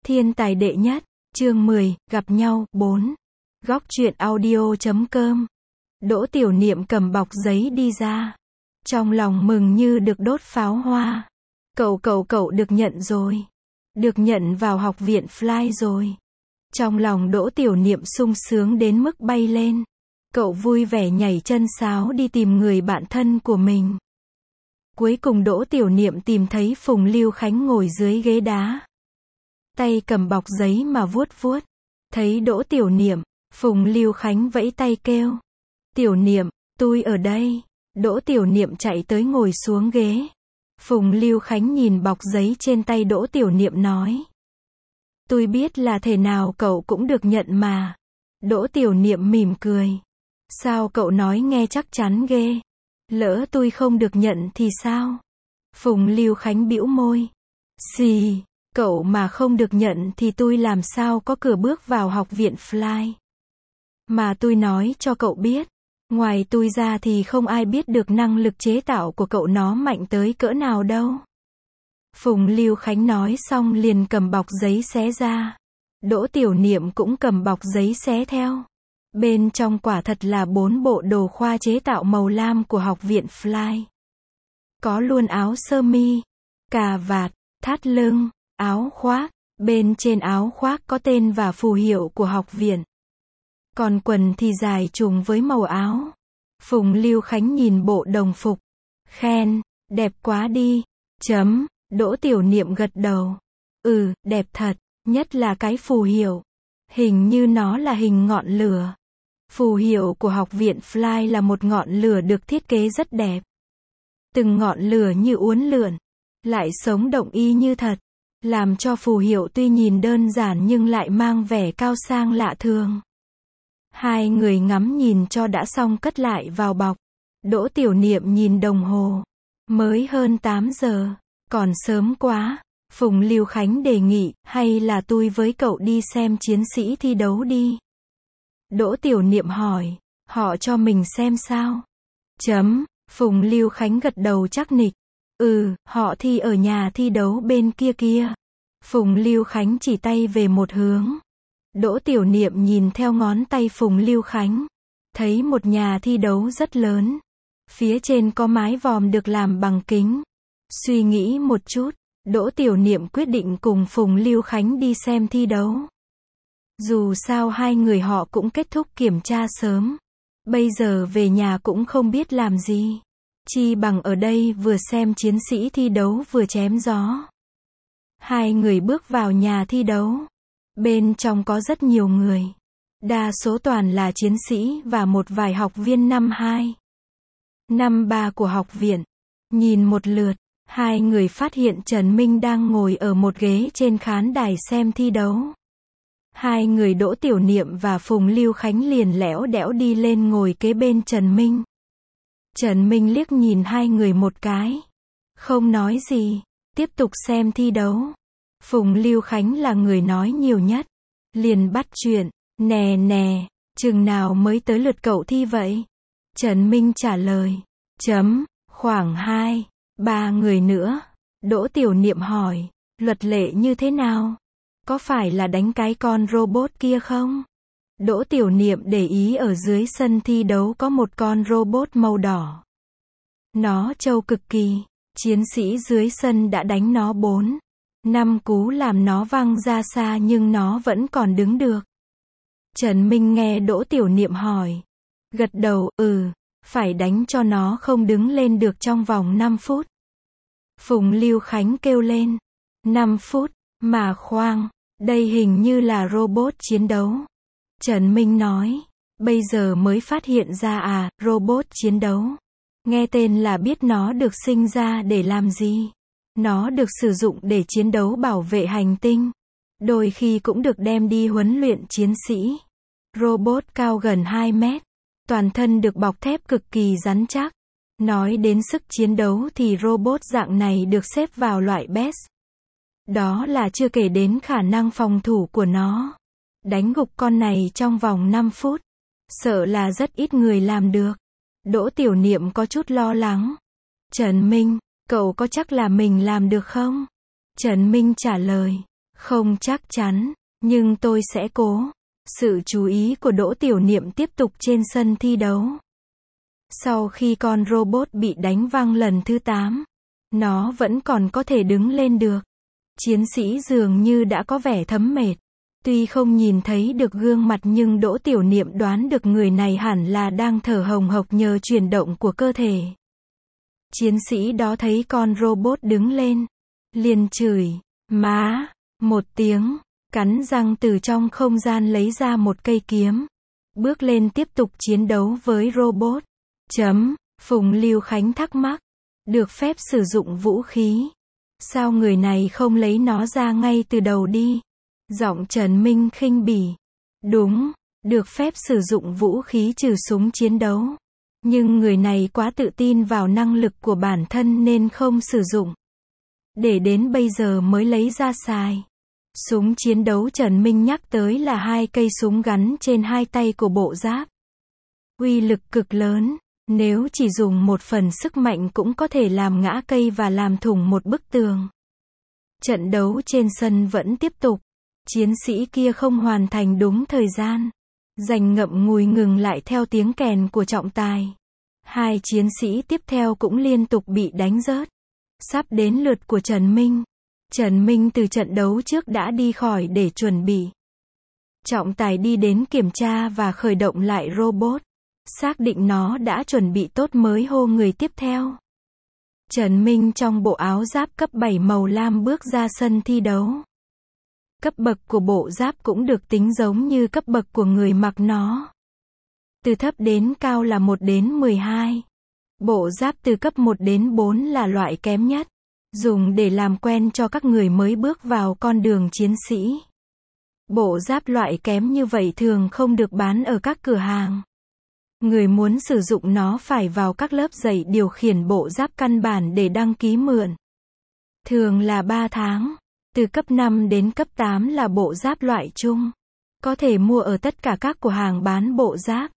Thiên tài đệ nhất, chương 10, gặp nhau, 4. Góc truyện audio.com. Đỗ Tiểu Niệm cầm bọc giấy đi ra. Trong lòng mừng như được đốt pháo hoa. Cậu được nhận rồi. Được nhận vào học viện Fly rồi. Trong lòng Đỗ Tiểu Niệm sung sướng đến mức bay lên. Cậu vui vẻ nhảy chân sáo đi tìm người bạn thân của mình. Cuối cùng Đỗ Tiểu Niệm tìm thấy Phùng Lưu Khánh ngồi dưới ghế đá. Tay cầm bọc giấy mà vuốt vuốt. Thấy Đỗ Tiểu Niệm, Phùng Lưu Khánh vẫy tay kêu. Tiểu Niệm, tôi ở đây. Đỗ Tiểu Niệm chạy tới ngồi xuống ghế. Phùng Lưu Khánh nhìn bọc giấy trên tay Đỗ Tiểu Niệm nói. Tôi biết là thể nào cậu cũng được nhận mà. Đỗ Tiểu Niệm mỉm cười. Sao cậu nói nghe chắc chắn ghê. Lỡ tôi không được nhận thì sao? Phùng Lưu Khánh bĩu môi. Xì, cậu mà không được nhận thì tôi làm sao có cửa bước vào học viện Fly. Mà tôi nói cho cậu biết. Ngoài tôi ra thì không ai biết được năng lực chế tạo của cậu nó mạnh tới cỡ nào đâu. Phùng Lưu Khánh nói xong liền cầm bọc giấy xé ra. Đỗ Tiểu Niệm cũng cầm bọc giấy xé theo. Bên trong quả thật là 4 bộ đồ khoa chế tạo màu lam của học viện Fly. Có luôn áo sơ mi, cà vạt, thắt lưng, áo khoác. Bên trên áo khoác có tên và phù hiệu của học viện. Còn quần thì dài trùng với màu áo. Phùng Lưu Khánh nhìn bộ đồng phục. Khen, đẹp quá đi. Đỗ Tiểu Niệm gật đầu. Đẹp thật, nhất là cái phù hiệu. Hình như nó là hình ngọn lửa. Phù hiệu của học viện Fly là một ngọn lửa được thiết kế rất đẹp. Từng ngọn lửa như uốn lượn, lại sống động y như thật. Làm cho phù hiệu tuy nhìn đơn giản nhưng lại mang vẻ cao sang lạ thường. Hai người ngắm nhìn cho đã xong cất lại vào bọc. Đỗ Tiểu Niệm nhìn đồng hồ. Mới hơn 8 giờ. Còn sớm quá. Phùng Lưu Khánh đề nghị, hay là tôi với cậu đi xem chiến sĩ thi đấu đi. Đỗ Tiểu Niệm hỏi, họ cho mình xem sao? Phùng Lưu Khánh gật đầu chắc nịch. Họ thi ở nhà thi đấu bên kia kia. Phùng Lưu Khánh chỉ tay về một hướng. Đỗ Tiểu Niệm nhìn theo ngón tay Phùng Lưu Khánh. Thấy một nhà thi đấu rất lớn. Phía trên có mái vòm được làm bằng kính. Suy nghĩ một chút, Đỗ Tiểu Niệm quyết định cùng Phùng Lưu Khánh đi xem thi đấu. Dù sao hai người họ cũng kết thúc kiểm tra sớm. Bây giờ về nhà cũng không biết làm gì. Chi bằng ở đây vừa xem chiến sĩ thi đấu vừa chém gió. Hai người bước vào nhà thi đấu. Bên trong có rất nhiều người. Đa số toàn là chiến sĩ và một vài học viên năm 2, năm 3 của học viện. Nhìn một lượt, hai người phát hiện Trần Minh đang ngồi ở một ghế trên khán đài xem thi đấu. Hai người Đỗ Tiểu Niệm và Phùng Lưu Khánh liền lẽo đẽo đi lên ngồi kế bên Trần Minh. Trần Minh liếc nhìn hai người một cái. Không nói gì, tiếp tục xem thi đấu. Phùng Lưu Khánh là người nói nhiều nhất. Liền bắt chuyện, nè, chừng nào mới tới lượt cậu thi vậy? Trần Minh trả lời. Khoảng 2, 3 người nữa. Đỗ Tiểu Niệm hỏi, luật lệ như thế nào? Có phải là đánh cái con robot kia không? Đỗ Tiểu Niệm để ý ở dưới sân thi đấu có một con robot màu đỏ. Nó trâu cực kỳ. Chiến sĩ dưới sân đã đánh nó 4, 5 cú làm nó văng ra xa nhưng nó vẫn còn đứng được. Trần Minh nghe Đỗ Tiểu Niệm hỏi. Gật đầu, phải đánh cho nó không đứng lên được trong vòng 5 phút. Phùng Lưu Khánh kêu lên. 5 phút, mà khoan, đây hình như là robot chiến đấu. Trần Minh nói. Bây giờ mới phát hiện ra robot chiến đấu. Nghe tên là biết nó được sinh ra để làm gì. Nó được sử dụng để chiến đấu bảo vệ hành tinh. Đôi khi cũng được đem đi huấn luyện chiến sĩ. Robot cao gần 2 mét. Toàn thân được bọc thép cực kỳ rắn chắc. Nói đến sức chiến đấu thì robot dạng này được xếp vào loại best. Đó là chưa kể đến khả năng phòng thủ của nó. Đánh gục con này trong vòng 5 phút. Sợ là rất ít người làm được. Đỗ Tiểu Niệm có chút lo lắng. Trần Minh, cậu có chắc là mình làm được không? Trần Minh trả lời. Không chắc chắn, nhưng tôi sẽ cố. Sự chú ý của Đỗ Tiểu Niệm tiếp tục trên sân thi đấu. Sau khi con robot bị đánh văng lần thứ 8, nó vẫn còn có thể đứng lên được. Chiến sĩ dường như đã có vẻ thấm mệt. Tuy không nhìn thấy được gương mặt nhưng Đỗ Tiểu Niệm đoán được người này hẳn là đang thở hồng hộc nhờ chuyển động của cơ thể. Chiến sĩ đó thấy con robot đứng lên, liền chửi, má, một tiếng, cắn răng từ trong không gian lấy ra một cây kiếm. Bước lên tiếp tục chiến đấu với robot. Phùng Lưu Khánh thắc mắc, được phép sử dụng vũ khí. Sao người này không lấy nó ra ngay từ đầu đi? Giọng Trần Minh khinh bỉ. Đúng, được phép sử dụng vũ khí trừ súng chiến đấu. Nhưng người này quá tự tin vào năng lực của bản thân nên không sử dụng. Để đến bây giờ mới lấy ra xài. Súng chiến đấu Trần Minh nhắc tới là 2 cây súng gắn trên 2 tay của bộ giáp. Uy lực cực lớn, nếu chỉ dùng một phần sức mạnh cũng có thể làm ngã cây và làm thủng một bức tường. Trận đấu trên sân vẫn tiếp tục. Chiến sĩ kia không hoàn thành đúng thời gian. Giành ngậm ngùi ngừng lại theo tiếng kèn của trọng tài. 2 chiến sĩ tiếp theo cũng liên tục bị đánh rớt. Sắp đến lượt của Trần Minh. Trần Minh từ trận đấu trước đã đi khỏi để chuẩn bị. Trọng tài đi đến kiểm tra và khởi động lại robot. Xác định nó đã chuẩn bị tốt mới hô người tiếp theo. Trần Minh trong bộ áo giáp cấp 7 màu lam bước ra sân thi đấu. Cấp bậc của bộ giáp cũng được tính giống như cấp bậc của người mặc nó. Từ thấp đến cao là 1 đến 12. Bộ giáp từ cấp 1 đến 4 là loại kém nhất, dùng để làm quen cho các người mới bước vào con đường chiến sĩ. Bộ giáp loại kém như vậy thường không được bán ở các cửa hàng. Người muốn sử dụng nó phải vào các lớp dạy điều khiển bộ giáp căn bản để đăng ký mượn. Thường là 3 tháng. Từ cấp 5 đến cấp 8 là bộ giáp loại chung. Có thể mua ở tất cả các cửa hàng bán bộ giáp.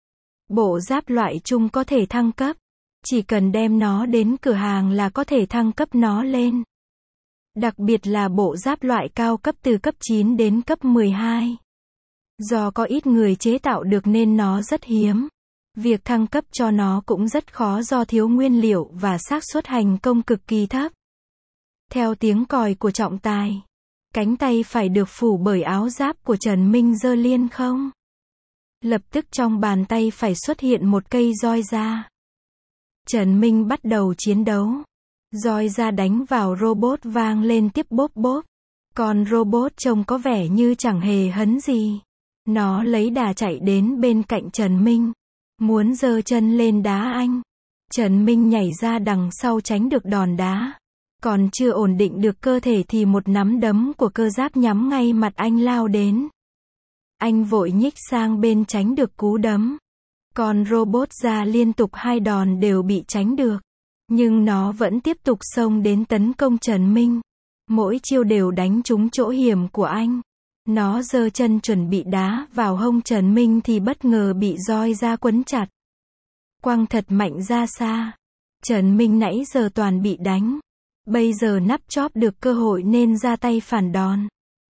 Bộ giáp loại chung có thể thăng cấp. Chỉ cần đem nó đến cửa hàng là có thể thăng cấp nó lên. Đặc biệt là bộ giáp loại cao cấp từ cấp 9 đến cấp 12. Do có ít người chế tạo được nên nó rất hiếm. Việc thăng cấp cho nó cũng rất khó do thiếu nguyên liệu và xác suất thành công cực kỳ thấp. Theo tiếng còi của trọng tài, cánh tay phải được phủ bởi áo giáp của Trần Minh giơ liên không. Lập tức trong bàn tay phải xuất hiện một cây roi da. Trần Minh bắt đầu chiến đấu. Roi da đánh vào robot vang lên tiếp bốp bốp. Còn robot trông có vẻ như chẳng hề hấn gì. Nó lấy đà chạy đến bên cạnh Trần Minh. Muốn giơ chân lên đá anh. Trần Minh nhảy ra đằng sau tránh được đòn đá. Còn chưa ổn định được cơ thể thì một nắm đấm của cơ giáp nhắm ngay mặt anh lao đến. Anh vội nhích sang bên tránh được cú đấm. Còn robot ra liên tục 2 đòn đều bị tránh được. Nhưng nó vẫn tiếp tục xông đến tấn công Trần Minh. Mỗi chiêu đều đánh trúng chỗ hiểm của anh. Nó giơ chân chuẩn bị đá vào hông Trần Minh thì bất ngờ bị roi da quấn chặt. Quăng thật mạnh ra xa. Trần Minh nãy giờ toàn bị đánh. Bây giờ nắp chóp được cơ hội nên ra tay phản đòn.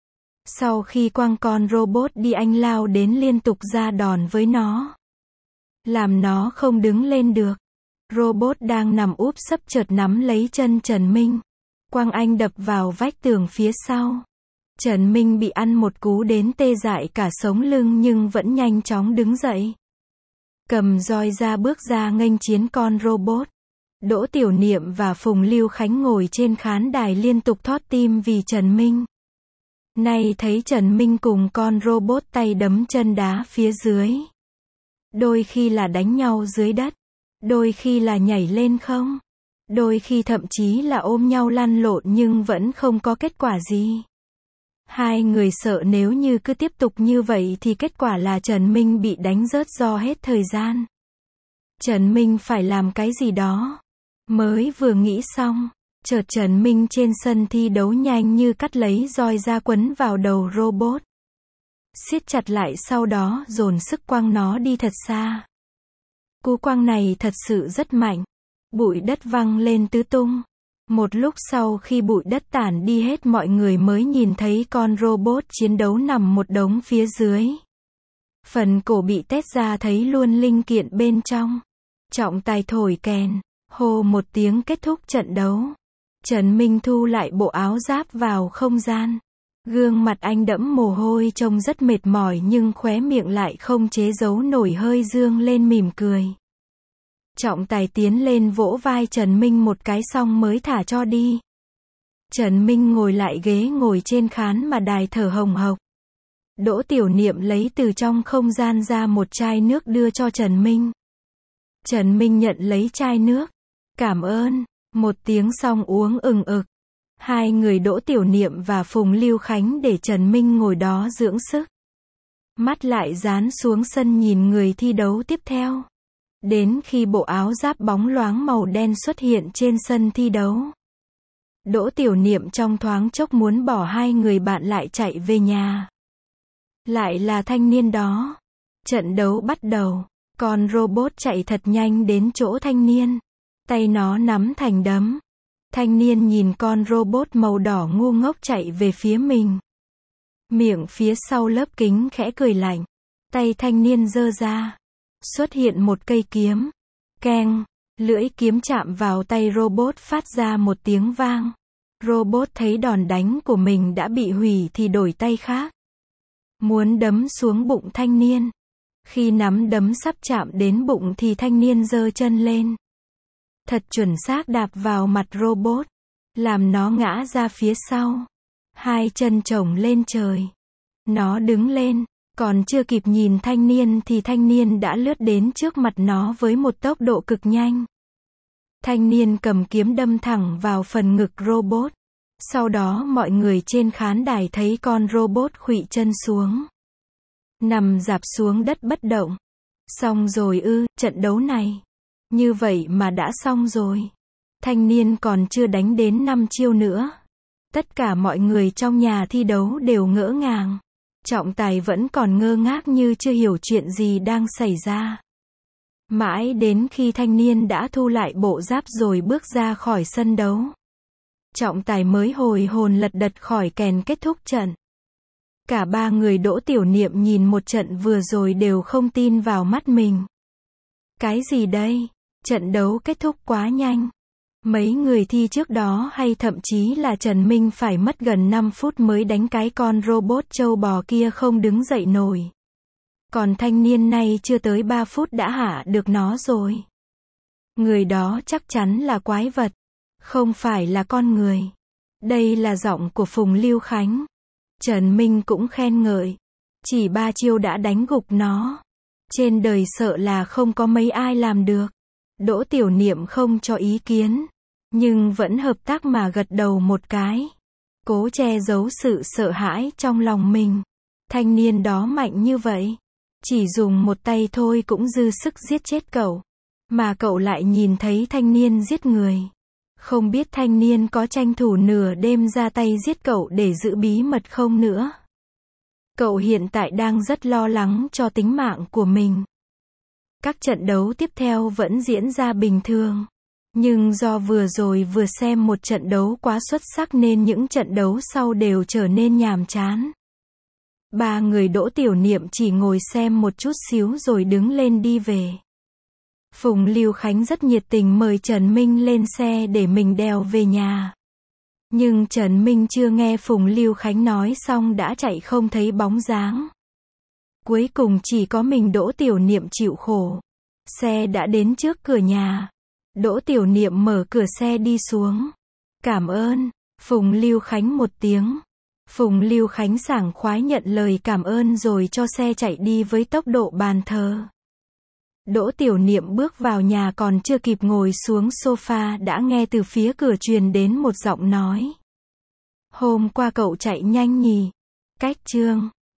Sau khi quăng con robot đi anh lao đến liên tục ra đòn với nó. Làm nó không đứng lên được. Robot đang nằm úp sấp chợt nắm lấy chân Trần Minh. Quăng anh đập vào vách tường phía sau. Trần Minh bị ăn một cú đến tê dại cả sống lưng nhưng vẫn nhanh chóng đứng dậy. Cầm roi ra bước ra nghênh chiến con robot. Đỗ Tiểu Niệm và Phùng Lưu Khánh ngồi trên khán đài liên tục thót tim vì Trần Minh. Nay thấy Trần Minh cùng con robot tay đấm chân đá phía dưới. Đôi khi là đánh nhau dưới đất. Đôi khi là nhảy lên không. Đôi khi thậm chí là ôm nhau lăn lộn nhưng vẫn không có kết quả gì. Hai người sợ nếu như cứ tiếp tục như vậy thì kết quả là Trần Minh bị đánh rớt do hết thời gian. Trần Minh phải làm cái gì đó. Mới vừa nghĩ xong, chợt Trần Minh trên sân thi đấu nhanh như cắt lấy roi da quấn vào đầu robot. Siết chặt lại sau đó dồn sức quăng nó đi thật xa. Cú quăng này thật sự rất mạnh. Bụi đất văng lên tứ tung. Một lúc sau khi bụi đất tản đi hết mọi người mới nhìn thấy con robot chiến đấu nằm một đống phía dưới. Phần cổ bị tét ra thấy luôn linh kiện bên trong. Trọng tài thổi kèn, hô một tiếng kết thúc trận đấu. Trần Minh thu lại bộ áo giáp vào không gian. Gương mặt anh đẫm mồ hôi trông rất mệt mỏi nhưng khóe miệng lại không chế giấu nổi hơi dương lên mỉm cười. Trọng tài tiến lên vỗ vai Trần Minh một cái xong mới thả cho đi. Trần Minh ngồi lại ghế ngồi trên khán mà đài thở hồng hộc. Đỗ Tiểu Niệm lấy từ trong không gian ra một chai nước đưa cho Trần Minh. Trần Minh nhận lấy chai nước. Cảm ơn. Một tiếng xong uống ừng ực. Hai người Đỗ Tiểu Niệm và Phùng Lưu Khánh để Trần Minh ngồi đó dưỡng sức. Mắt lại dán xuống sân nhìn người thi đấu tiếp theo. Đến khi bộ áo giáp bóng loáng màu đen xuất hiện trên sân thi đấu. Đỗ Tiểu Niệm trong thoáng chốc muốn bỏ hai người bạn lại chạy về nhà. Lại là thanh niên đó. Trận đấu bắt đầu. Con robot chạy thật nhanh đến chỗ thanh niên. Tay nó nắm thành đấm. Thanh niên nhìn con robot màu đỏ ngu ngốc chạy về phía mình. Miệng phía sau lớp kính khẽ cười lạnh. Tay thanh niên giơ ra. Xuất hiện một cây kiếm. Keng. Lưỡi kiếm chạm vào tay robot phát ra một tiếng vang. Robot thấy đòn đánh của mình đã bị hủy thì đổi tay khác. Muốn đấm xuống bụng thanh niên. Khi nắm đấm sắp chạm đến bụng thì thanh niên giơ chân lên. Thật chuẩn xác đạp vào mặt robot. Làm nó ngã ra phía sau. Hai chân chồng lên trời. Nó đứng lên. Còn chưa kịp nhìn thanh niên thì thanh niên đã lướt đến trước mặt nó với một tốc độ cực nhanh. Thanh niên cầm kiếm đâm thẳng vào phần ngực robot. Sau đó mọi người trên khán đài thấy con robot khuỵu chân xuống. Nằm rạp xuống đất bất động. Xong rồi ư, trận đấu này. Như vậy mà đã xong rồi. Thanh niên còn chưa đánh đến 5 chiêu nữa. Tất cả mọi người trong nhà thi đấu đều ngỡ ngàng. Trọng tài vẫn còn ngơ ngác như chưa hiểu chuyện gì đang xảy ra. Mãi đến khi thanh niên đã thu lại bộ giáp rồi bước ra khỏi sân đấu. Trọng tài mới hồi hồn lật đật khỏi kèn kết thúc trận. Cả ba người Đỗ Tiểu Niệm nhìn một trận vừa rồi đều không tin vào mắt mình. Cái gì đây? Trận đấu kết thúc quá nhanh. Mấy người thi trước đó hay thậm chí là Trần Minh phải mất gần 5 phút mới đánh cái con robot trâu bò kia không đứng dậy nổi. Còn thanh niên này chưa tới 3 phút đã hạ được nó rồi. Người đó chắc chắn là quái vật. Không phải là con người. Đây là giọng của Phùng Lưu Khánh. Trần Minh cũng khen ngợi. Chỉ 3 chiêu đã đánh gục nó. Trên đời sợ là không có mấy ai làm được. Đỗ Tiểu Niệm không cho ý kiến. Nhưng vẫn hợp tác mà gật đầu một cái. Cố che giấu sự sợ hãi trong lòng mình. Thanh niên đó mạnh như vậy. Chỉ dùng một tay thôi cũng dư sức giết chết cậu. Mà cậu lại nhìn thấy thanh niên giết người. Không biết thanh niên có tranh thủ nửa đêm ra tay giết cậu để giữ bí mật không nữa. Cậu hiện tại đang rất lo lắng cho tính mạng của mình. Các trận đấu tiếp theo vẫn diễn ra bình thường. Nhưng do vừa rồi vừa xem một trận đấu quá xuất sắc nên những trận đấu sau đều trở nên nhàm chán. Ba người Đỗ Tiểu Niệm chỉ ngồi xem một chút xíu rồi đứng lên đi về. Phùng Lưu Khánh rất nhiệt tình mời Trần Minh lên xe để mình đèo về nhà. Nhưng Trần Minh chưa nghe Phùng Lưu Khánh nói xong đã chạy không thấy bóng dáng. Cuối cùng chỉ có mình Đỗ Tiểu Niệm chịu khổ. Xe đã đến trước cửa nhà. Đỗ Tiểu Niệm mở cửa xe đi xuống. Cảm ơn, Phùng Lưu Khánh một tiếng. Phùng Lưu Khánh sảng khoái nhận lời cảm ơn rồi cho xe chạy đi với tốc độ bàn thờ. Đỗ Tiểu Niệm bước vào nhà còn chưa kịp ngồi xuống sofa đã nghe từ phía cửa truyền đến một giọng nói. Hôm qua cậu chạy nhanh nhỉ? Cách chương